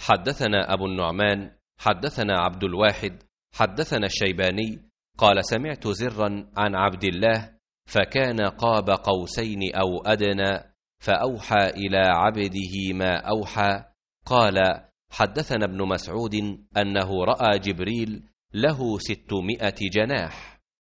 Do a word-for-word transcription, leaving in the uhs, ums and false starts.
حدثنا أبو النعمان حدثنا عبد الواحد حدثنا الشيباني قال سمعت زرا عن عبد الله فكان قاب قوسين أو أدنى فأوحى إلى عبده ما أوحى. قال حدثنا ابن مسعود أنه رأى جبريل له ستمائة جناح.